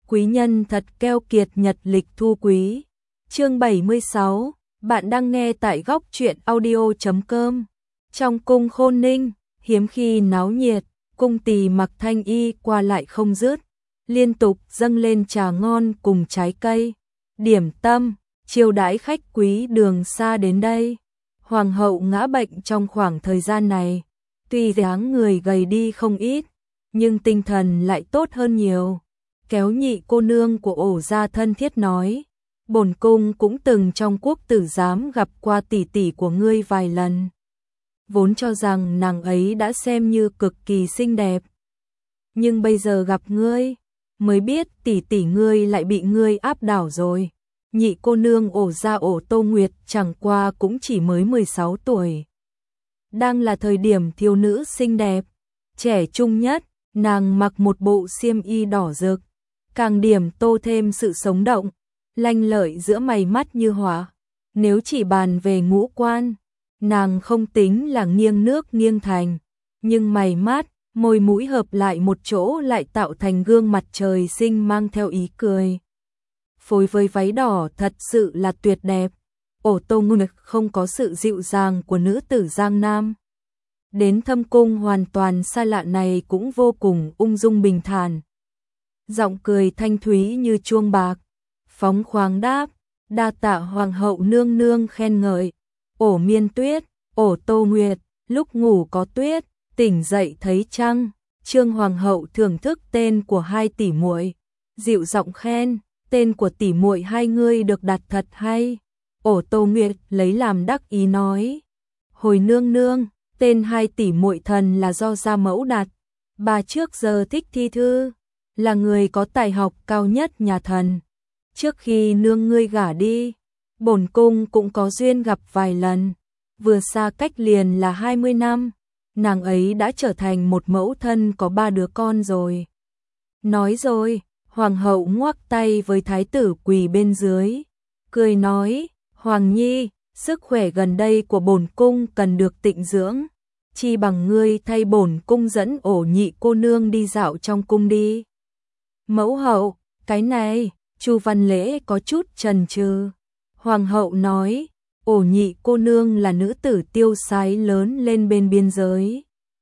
Quý nhân thật keo kiệt, nhật lịch thu quý. Chương 76, bạn đang nghe tại góc truyện audio.com. Trong cung Khôn Ninh, hiếm khi náo nhiệt, cung tỳ mặc thanh y qua lại không dứt, liên tục dâng lên trà ngon cùng trái cây, điểm tâm, chiêu đãi khách quý đường xa đến đây. Hoàng hậu ngã bệnh trong khoảng thời gian này, tuy dáng người gầy đi không ít, nhưng tinh thần lại tốt hơn nhiều. Kéo nhị cô nương của Ổ gia thân thiết nói, bổn cung cũng từng trong quốc tử giám gặp qua tỷ tỷ của ngươi vài lần. Vốn cho rằng nàng ấy đã xem như cực kỳ xinh đẹp. Nhưng bây giờ gặp ngươi, mới biết tỷ tỷ ngươi lại bị ngươi áp đảo rồi. Nhị cô nương Ổ gia Ổ Tô Nguyệt chẳng qua cũng chỉ mới 16 tuổi. Đang là thời điểm thiếu nữ xinh đẹp, trẻ trung nhất, nàng mặc một bộ xiêm y đỏ rực, càng điểm tô thêm sự sống động, lanh lợi giữa mày mắt như hỏa. Nếu chỉ bàn về ngũ quan, nàng không tính là nghiêng nước nghiêng thành, nhưng mày mắt, môi mũi hợp lại một chỗ lại tạo thành gương mặt trời sinh mang theo ý cười. Phối với váy đỏ thật sự là tuyệt đẹp. Ổ Tô Nguyệt không có sự dịu dàng của nữ tử Giang Nam. Đến thâm cung hoàn toàn xa lạ này cũng vô cùng ung dung bình thản. Giọng cười thanh thúy như chuông bạc, phóng khoáng đáp, đa tạ hoàng hậu nương nương khen ngợi. Ổ Miên Tuyết, Ổ Tô Nguyệt, lúc ngủ có tuyết, tỉnh dậy thấy trăng. Trương hoàng hậu thưởng thức tên của hai tỷ muội, dịu giọng khen, tên của tỷ muội hai ngươi được đặt thật hay. Ổ Tô Nguyệt lấy làm đắc ý nói, hồi nương nương, tên hai tỷ muội thần là do gia mẫu đặt. Bà trước giờ thích thi thư, là người có tài học cao nhất nhà thần. Trước khi nương ngươi gả đi, bổn cung cũng có duyên gặp vài lần, vừa xa cách liền là 20 năm, nàng ấy đã trở thành một mẫu thân có 3 đứa con rồi. Nói rồi, hoàng hậu ngoắc tay với thái tử quỳ bên dưới, cười nói, Hoàng Nhi, sức khỏe gần đây của bổn cung cần được tịnh dưỡng, chi bằng ngươi thay bổn cung dẫn Ổ nhị cô nương đi dạo trong cung đi. Mẫu hậu, cái này, Chu Văn Lễ có chút chần chừ. Hoàng hậu nói, Ổ nhị cô nương là nữ tử tiêu sái lớn lên bên biên giới,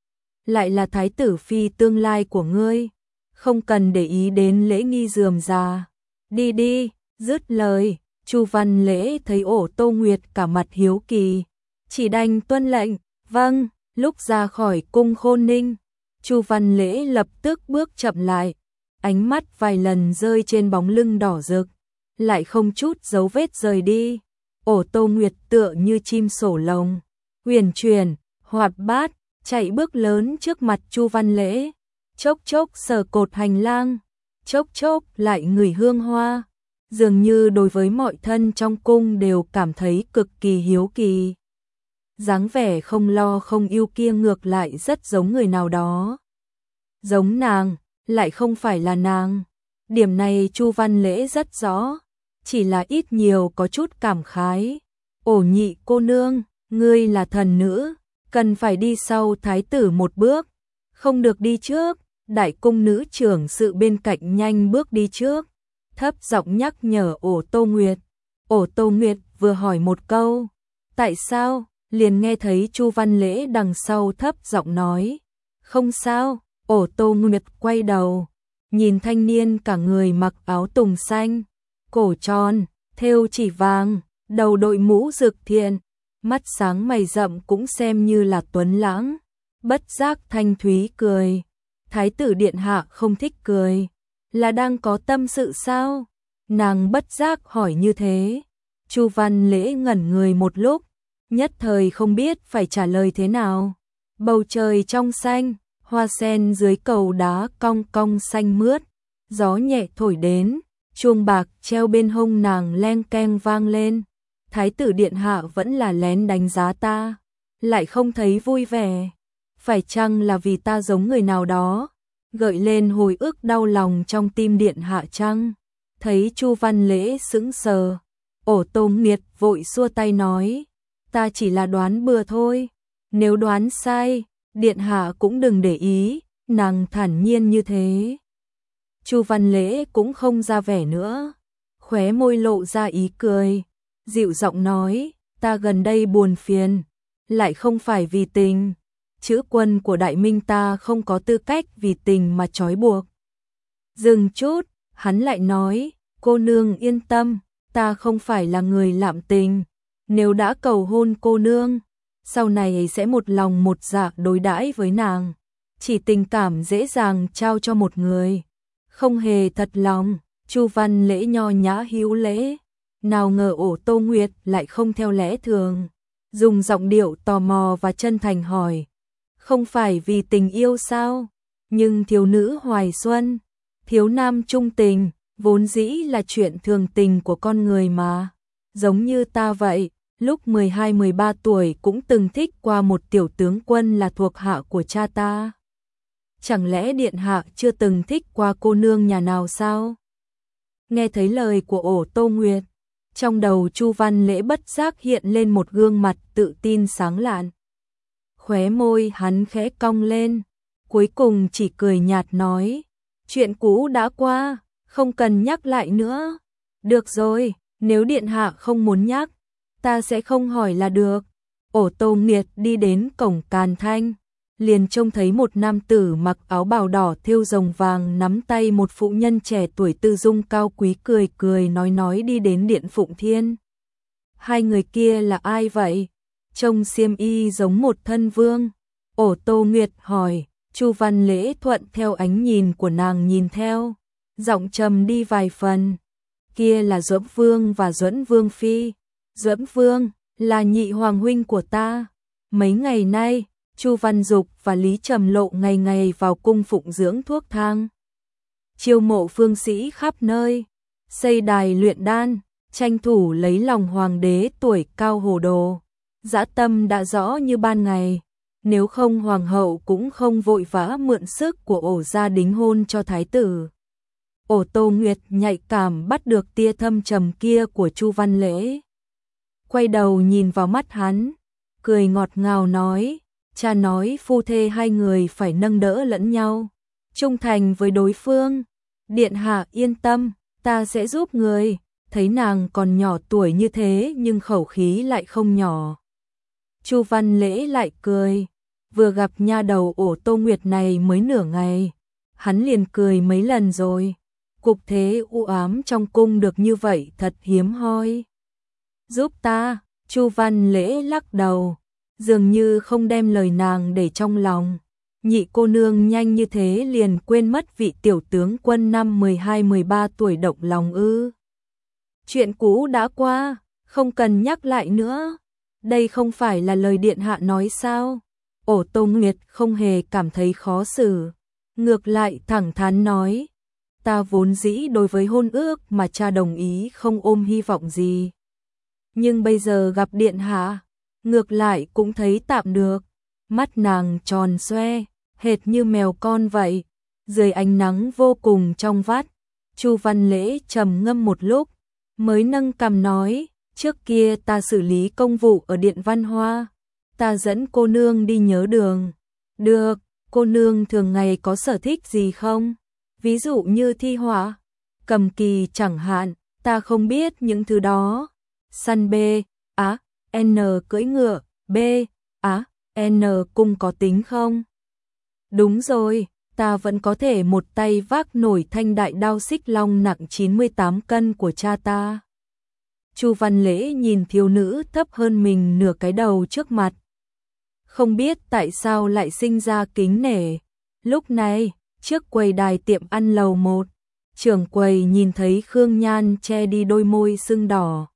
lại là thái tử phi tương lai của ngươi, không cần để ý đến lễ nghi rườm rà. Đi đi, dứt lời, Chu Văn Lễ thấy Ổ Tô Nguyệt cả mặt hiếu kỳ, chỉ đành tuân lệnh. Vâng. Lúc ra khỏi cung Khôn Ninh, Chu Văn Lễ lập tức bước chậm lại, ánh mắt vài lần rơi trên bóng lưng đỏ rực, lại không chút dấu vết rời đi. Ổ Tô Nguyệt tựa như chim sổ lồng, huyền chuyển, hoạt bát, chạy bước lớn trước mặt Chu Văn Lễ, chốc chốc sờ cột hành lang, chốc chốc lại ngửi hương hoa, dường như đối với mọi thân trong cung đều cảm thấy cực kỳ hiếu kỳ. Dáng vẻ không lo không yêu kia ngược lại rất giống người nào đó. Giống nàng, lại không phải là nàng. Điểm này Chu Văn Lễ rất rõ, chỉ là ít nhiều có chút cảm khái. Ổ nhị cô nương, ngươi là thần nữ, cần phải đi sau thái tử một bước, không được đi trước. Đại cung nữ trưởng sự bên cạnh nhanh bước đi trước, thấp giọng nhắc nhở Ổ Tô Nguyệt. Ổ Tô Nguyệt vừa hỏi một câu, tại sao? Liền nghe thấy Chu Văn Lễ đằng sau thấp giọng nói, không sao. Ổ Tô Nguyệt quay đầu, nhìn thanh niên cả người mặc áo tùng xanh, cổ tròn, thêu chỉ vàng, đầu đội mũ rực thiện, mắt sáng mày rậm cũng xem như là tuấn lãng, bất giác thanh thúy cười. Thái tử điện hạ không thích cười, là đang có tâm sự sao? Nàng bất giác hỏi như thế. Chu Văn Lễ ngẩn người một lúc, nhất thời không biết phải trả lời thế nào. Bầu trời trong xanh, hoa sen dưới cầu đá cong cong xanh mướt, gió nhẹ thổi đến, chuông bạc treo bên hông nàng leng keng vang lên. Thái tử điện hạ vẫn là lén đánh giá ta, lại không thấy vui vẻ. Phải chăng là vì ta giống người nào đó, gợi lên hồi ức đau lòng trong tim điện hạ chăng? Thấy Chu Văn Lễ sững sờ, Ổ Tô Nguyệt vội xua tay nói, ta chỉ là đoán bừa thôi, nếu đoán sai, điện hạ cũng đừng để ý. Nàng thản nhiên như thế. Chu Văn Lễ cũng không ra vẻ nữa, khóe môi lộ ra ý cười, dịu giọng nói, ta gần đây buồn phiền, lại không phải vì tình, chữ quân của Đại Minh ta không có tư cách vì tình mà trói buộc. Dừng chút, hắn lại nói, cô nương yên tâm, ta không phải là người lạm tình, nếu đã cầu hôn cô nương, sau này sẽ một lòng một dạ đối đãi với nàng, chỉ tình cảm dễ dàng trao cho một người, không hề thật lòng. Chu Văn Lễ nho nhã hữu lễ, nào ngờ Ổ Tô Nguyệt lại không theo lẽ thường, dùng giọng điệu tò mò và chân thành hỏi, không phải vì tình yêu sao? Nhưng thiếu nữ hoài xuân, thiếu nam trung tình, vốn dĩ là chuyện thường tình của con người mà, giống như ta vậy, lúc 12-13 tuổi cũng từng thích qua một tiểu tướng quân là thuộc hạ của cha ta. Chẳng lẽ điện hạ chưa từng thích qua cô nương nhà nào sao? Nghe thấy lời của Ổ Tô Nguyệt, trong đầu Chu Văn Lễ bất giác hiện lên một gương mặt tự tin sáng lạn. Khóe môi hắn khẽ cong lên, cuối cùng chỉ cười nhạt nói, chuyện cũ đã qua, không cần nhắc lại nữa. Được rồi, nếu điện hạ không muốn nhắc, ta sẽ không hỏi là được. Ổ Tô Nguyệt đi đến cổng Càn Thanh, liền trông thấy một nam tử mặc áo bào đỏ thêu rồng vàng nắm tay một phụ nhân trẻ tuổi tư dung cao quý cười cười nói đi đến điện Phụng Thiên. Hai người kia là ai vậy? Trông xiêm y giống một thân vương. Ổ Tô Nguyệt hỏi, Chu Văn Lễ thuận theo ánh nhìn của nàng nhìn theo, giọng trầm đi vài phần. Kia là Duẫn Vương và Duẫn Vương phi. Duẫn Vương là nhị hoàng huynh của ta. Mấy ngày nay, Chu Văn Dục và Lý Trầm Lộ ngày ngày vào cung phụng dưỡng thuốc thang, chiêu mộ phương sĩ khắp nơi, xây đài luyện đan, tranh thủ lấy lòng hoàng đế tuổi cao hồ đồ. Dã tâm đã rõ như ban ngày, nếu không hoàng hậu cũng không vội vã mượn sức của Ổ gia đính hôn cho thái tử. Ổ Tô Nguyệt nhạy cảm bắt được tia thâm trầm kia của Chu Văn Lễ, quay đầu nhìn vào mắt hắn, cười ngọt ngào nói, cha nói phu thê hai người phải nâng đỡ lẫn nhau, trung thành với đối phương. Điện hạ yên tâm, ta sẽ giúp người. Thấy nàng còn nhỏ tuổi như thế nhưng khẩu khí lại không nhỏ. Chu Văn Lễ lại cười, vừa gặp nha đầu Ổ Tô Nguyệt này mới nửa ngày, hắn liền cười mấy lần rồi. Cục thế u ám trong cung được như vậy thật hiếm hoi. Giúp ta, Chu Văn Lễ lắc đầu, dường như không đem lời nàng để trong lòng. Nhị cô nương nhanh như thế liền quên mất vị tiểu tướng quân năm 12-13 tuổi động lòng ư? Chuyện cũ đã qua, không cần nhắc lại nữa. Đây không phải là lời điện hạ nói sao? Ổ Tô Nguyệt không hề cảm thấy khó xử, ngược lại thẳng thắn nói, ta vốn dĩ đối với hôn ước mà cha đồng ý không ôm hy vọng gì. Nhưng bây giờ gặp điện hạ, ngược lại cũng thấy tạm được. Mắt nàng tròn xoe, hệt như mèo con vậy, dưới ánh nắng vô cùng trong vắt. Chu Văn Lễ trầm ngâm một lúc, mới nâng cằm nói, trước kia ta xử lý công vụ ở Điện Văn Hoa, ta dẫn cô nương đi nhớ đường. Được, cô nương thường ngày có sở thích gì không? Ví dụ như thi họa, cầm kỳ chẳng hạn, ta không biết những thứ đó. Săn B, á, N cưỡi ngựa, B, á, N cung có tính không? Đúng rồi, ta vẫn có thể một tay vác nổi thanh đại đao xích long nặng 98 cân của cha ta. Chu Văn Lễ nhìn thiếu nữ thấp hơn mình nửa cái đầu trước mặt, không biết tại sao lại sinh ra kính nể. Lúc này, trước quầy đài tiệm ăn lầu 1, trưởng quầy nhìn thấy Khương Nhan che đi đôi môi sưng đỏ,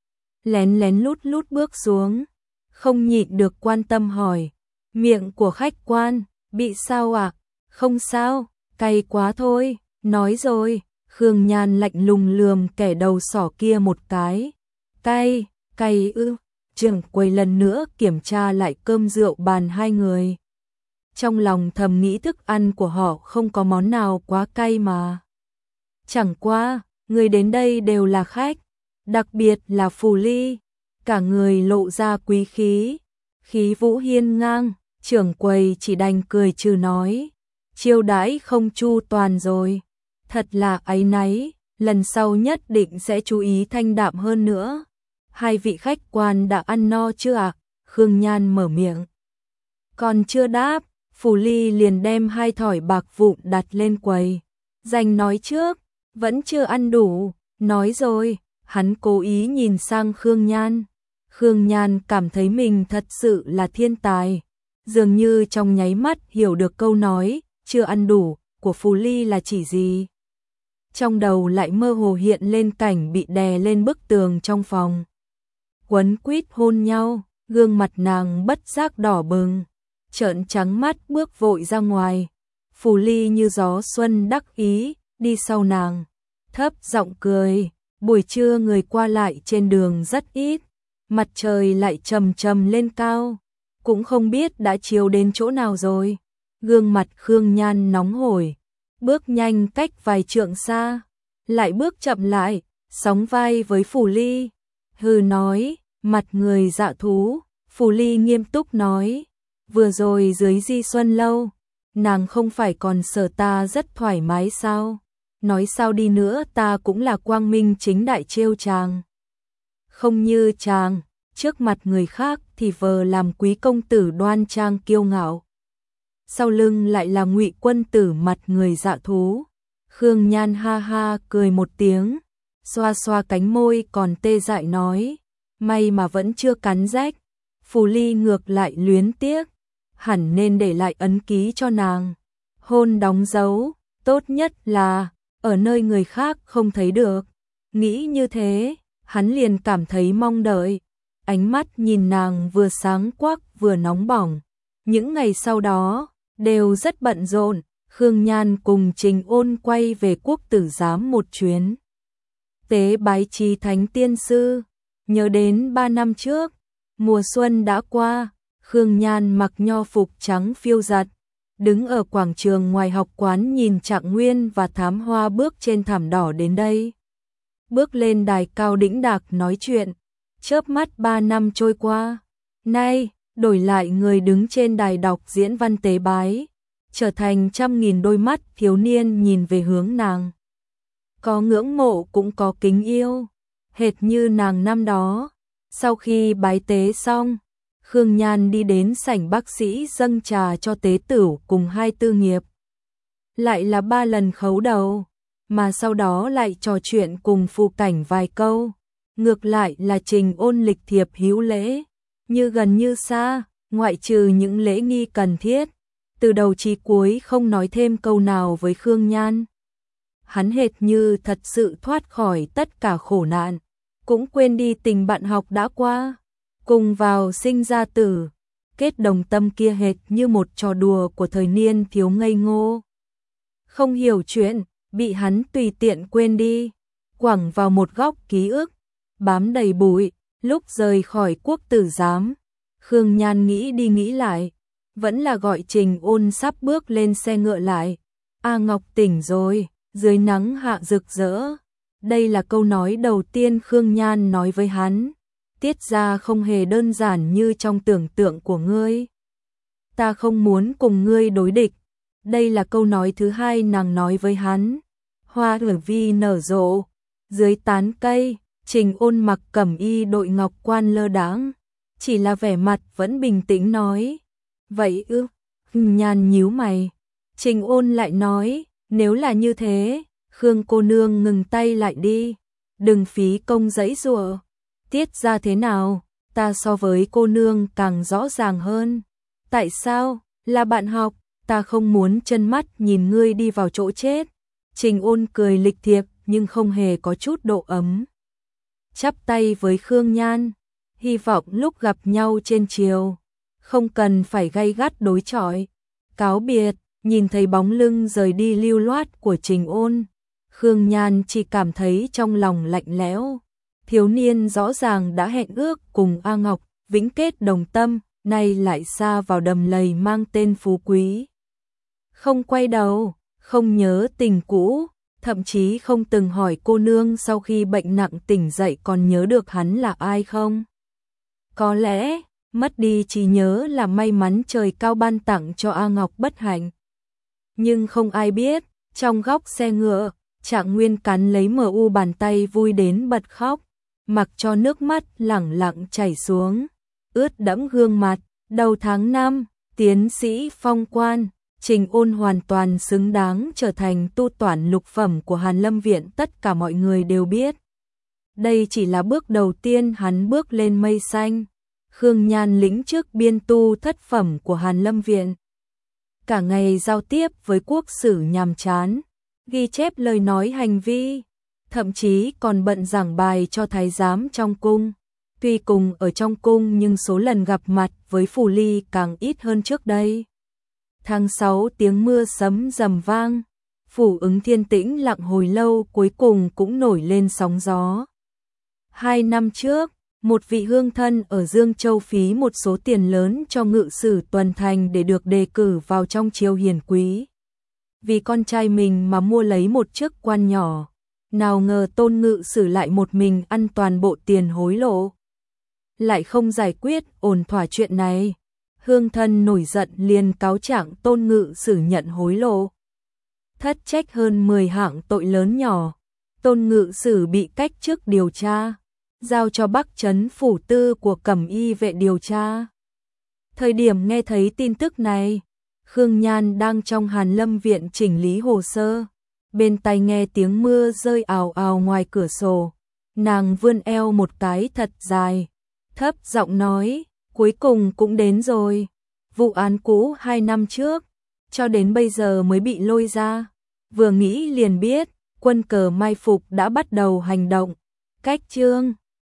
lén lén lút lút bước xuống, không nhịn được quan tâm hỏi, miệng của khách quan bị sao ạ? Không sao, cay quá thôi. Nói rồi, Khương Nhan lạnh lùng lườm kẻ đầu sỏ kia một cái. Cay, cay ư? Trưởng quầy lần nữa kiểm tra lại cơm rượu bàn hai người. Trong lòng thầm nghĩ thức ăn của họ không có món nào quá cay mà. Chẳng qua, người đến đây đều là khách, đặc biệt là Phù Ly, cả người lộ ra quý khí, khí vũ hiên ngang. Trưởng quầy chỉ đành cười trừ nói, chiêu đãi không chu toàn rồi. Thật là áy náy, lần sau nhất định sẽ chú ý thanh đạm hơn nữa. Hai vị khách quan đã ăn no chưa ạ? Khương Nhan mở miệng. Còn chưa đáp, Phủ Ly liền đem 2 thỏi bạc vụn đặt lên quầy. Dành nói trước, vẫn chưa ăn đủ, nói rồi, hắn cố ý nhìn sang Khương Nhan. Khương Nhan cảm thấy mình thật sự là thiên tài, dường như trong nháy mắt hiểu được câu nói, chưa ăn đủ, của Phủ Ly là chỉ gì. Trong đầu lại mơ hồ hiện lên cảnh bị đè lên bức tường trong phòng. Quấn quýt hôn nhau, gương mặt nàng bất giác đỏ bừng, trợn trắng mắt bước vội ra ngoài. Phủ Ly như gió xuân đắc ý, đi sau nàng, thấp giọng cười. Buổi trưa người qua lại trên đường rất ít, mặt trời lại trầm trầm lên cao, cũng không biết đã chiếu đến chỗ nào rồi. Gương mặt Khương Nhan nóng hổi, bước nhanh cách vài trượng xa, lại bước chậm lại, sóng vai với Phủ Ly. Hừ nói, mặt người dạ thú. Phủ Ly nghiêm túc nói, vừa rồi dưới Di Xuân Lâu, nàng không phải còn sợ ta rất thoải mái sao? Nói sao đi nữa ta cũng là quang minh chính đại trêu chàng. Không như chàng, trước mặt người khác thì vờ làm quý công tử đoan trang kiêu ngạo, sau lưng lại là Ngụy quân tử mặt người dạ thú. Khương Nhan ha ha cười một tiếng, xoa xoa cánh môi còn tê dại nói, may mà vẫn chưa cắn rách. Phủ Ly ngược lại luyến tiếc, hẳn nên để lại ấn ký cho nàng, hôn đóng dấu, tốt nhất là ở nơi người khác không thấy được. Nghĩ như thế, hắn liền cảm thấy mong đợi, ánh mắt nhìn nàng vừa sáng quắc vừa nóng bỏng. Những ngày sau đó đều rất bận rộn. Khương Nhan cùng Trình Ôn quay về Quốc Tử Giám một chuyến, tế bái Chí Thánh Tiên Sư. Nhớ đến 3 năm trước, mùa xuân đã qua, Khương Nhan mặc nho phục trắng phiêu giật, đứng ở quảng trường ngoài học quán nhìn Trạng Nguyên và Thám Hoa bước trên thảm đỏ đến đây. Bước lên đài cao đĩnh đạc nói chuyện, chớp mắt 3 năm trôi qua, nay đổi lại người đứng trên đài đọc diễn văn tế bái, trở thành trăm nghìn đôi mắt thiếu niên nhìn về hướng nàng. Có ngưỡng mộ cũng có kính yêu, hệt như nàng năm đó. Sau khi bái tế xong, Khương Nhan đi đến sảnh bác sĩ dâng trà cho tế tửu cùng 2 tư nghiệp. Lại là 3 lần khấu đầu, mà sau đó lại trò chuyện cùng Phù Cảnh vài câu. Ngược lại là Trình Ôn lịch thiệp hữu lễ, như gần như xa, ngoại trừ những lễ nghi cần thiết, từ đầu chí cuối không nói thêm câu nào với Khương Nhan. Hắn hệt như thật sự thoát khỏi tất cả khổ nạn, cũng quên đi tình bạn học đã qua, cùng vào sinh ra tử, kết đồng tâm kia hệt như một trò đùa của thời niên thiếu ngây ngô. Không hiểu chuyện, bị hắn tùy tiện quên đi, quẳng vào một góc ký ức, bám đầy bụi. Lúc rời khỏi Quốc Tử Giám, Khương Nhan nghĩ đi nghĩ lại, vẫn là gọi Trình Ôn sắp bước lên xe ngựa lại. A Ngọc tỉnh rồi, dưới nắng hạ rực rỡ. Đây là câu nói đầu tiên Khương Nhan nói với hắn. Tiết ra không hề đơn giản như trong tưởng tượng của ngươi. Ta không muốn cùng ngươi đối địch. Đây là câu nói thứ hai nàng nói với hắn. Hoa hưởng vi nở rộ, dưới tán cây, Trình Ôn mặc cẩm y đội ngọc quan lơ đãng, chỉ là vẻ mặt vẫn bình tĩnh nói. Vậy ư? Nhan nhíu mày. Trình Ôn lại nói, nếu là như thế, Khương cô nương ngừng tay lại đi, đừng phí công giãy giụa. Tiết ra thế nào, ta so với cô nương càng rõ ràng hơn. Tại sao? Là bạn học, ta không muốn chân mắt nhìn ngươi đi vào chỗ chết. Trình Ôn cười lịch thiệp nhưng không hề có chút độ ấm. Chắp tay với Khương Nhan, hy vọng lúc gặp nhau trên chiều, không cần phải gay gắt đối chọi. Cáo biệt, nhìn thấy bóng lưng rời đi lưu loát của Trình Ôn, Khương Nhan chỉ cảm thấy trong lòng lạnh lẽo. Thiếu niên rõ ràng đã hẹn ước cùng A Ngọc, vĩnh kết đồng tâm, nay lại xa vào đầm lầy mang tên phú quý. Không quay đầu, không nhớ tình cũ, thậm chí không từng hỏi cô nương sau khi bệnh nặng tỉnh dậy còn nhớ được hắn là ai không. Có lẽ, mất đi trí nhớ là may mắn trời cao ban tặng cho A Ngọc bất hạnh. Nhưng không ai biết, Trong góc xe ngựa, Trạng Nguyên cắn lấy MU bàn tay vui đến bật khóc, mặc cho nước mắt lẳng lặng chảy xuống, ướt đẫm gương mặt. Đầu tháng 5, tiến sĩ phong quan, Trình Ôn hoàn toàn xứng đáng trở thành tu toản lục phẩm của Hàn Lâm Viện, tất cả mọi người đều biết. Đây chỉ là bước đầu tiên hắn bước lên mây xanh. Khương Nhan lĩnh chức biên tu thất phẩm của Hàn Lâm Viện. Cả ngày giao tiếp với quốc sử nhàm chán, ghi chép lời nói hành vi, thậm chí còn bận giảng bài cho thái giám trong cung. Tuy cùng ở trong cung nhưng số lần gặp mặt với Phù Ly càng ít hơn trước đây. Tháng 6 tiếng mưa sấm rầm vang, Phủ Ứng Thiên tĩnh lặng hồi lâu cuối cùng cũng nổi lên sóng gió. 2 năm trước, một vị hương thân ở Dương Châu phí một số tiền lớn cho ngự sử tuần thành để được đề cử vào trong triều hiền quý. Vì con trai mình mà mua lấy một chức quan nhỏ, nào ngờ Tôn ngự sử lại một mình ăn toàn bộ tiền hối lộ. Lại không giải quyết ổn thỏa chuyện này. Hương thân nổi giận liền cáo trạng Tôn ngự sử nhận hối lộ, thất trách hơn 10 hạng tội lớn nhỏ. Tôn ngự sử bị cách chức điều tra, giao cho Bắc Trấn phủ tư của Cẩm Y vệ điều tra. Thời điểm nghe thấy tin tức này, Khương Nhan đang trong Hàn Lâm Viện chỉnh lý hồ sơ, bên tai nghe tiếng mưa rơi ào ào ngoài cửa sổ. Nàng vươn eo một cái thật dài, thấp giọng nói, cuối cùng cũng đến rồi. Vụ án cũ 2 năm trước, cho đến bây giờ mới bị lôi ra. Vừa nghĩ liền biết, quân cờ mai phục đã bắt đầu hành động. Cách chương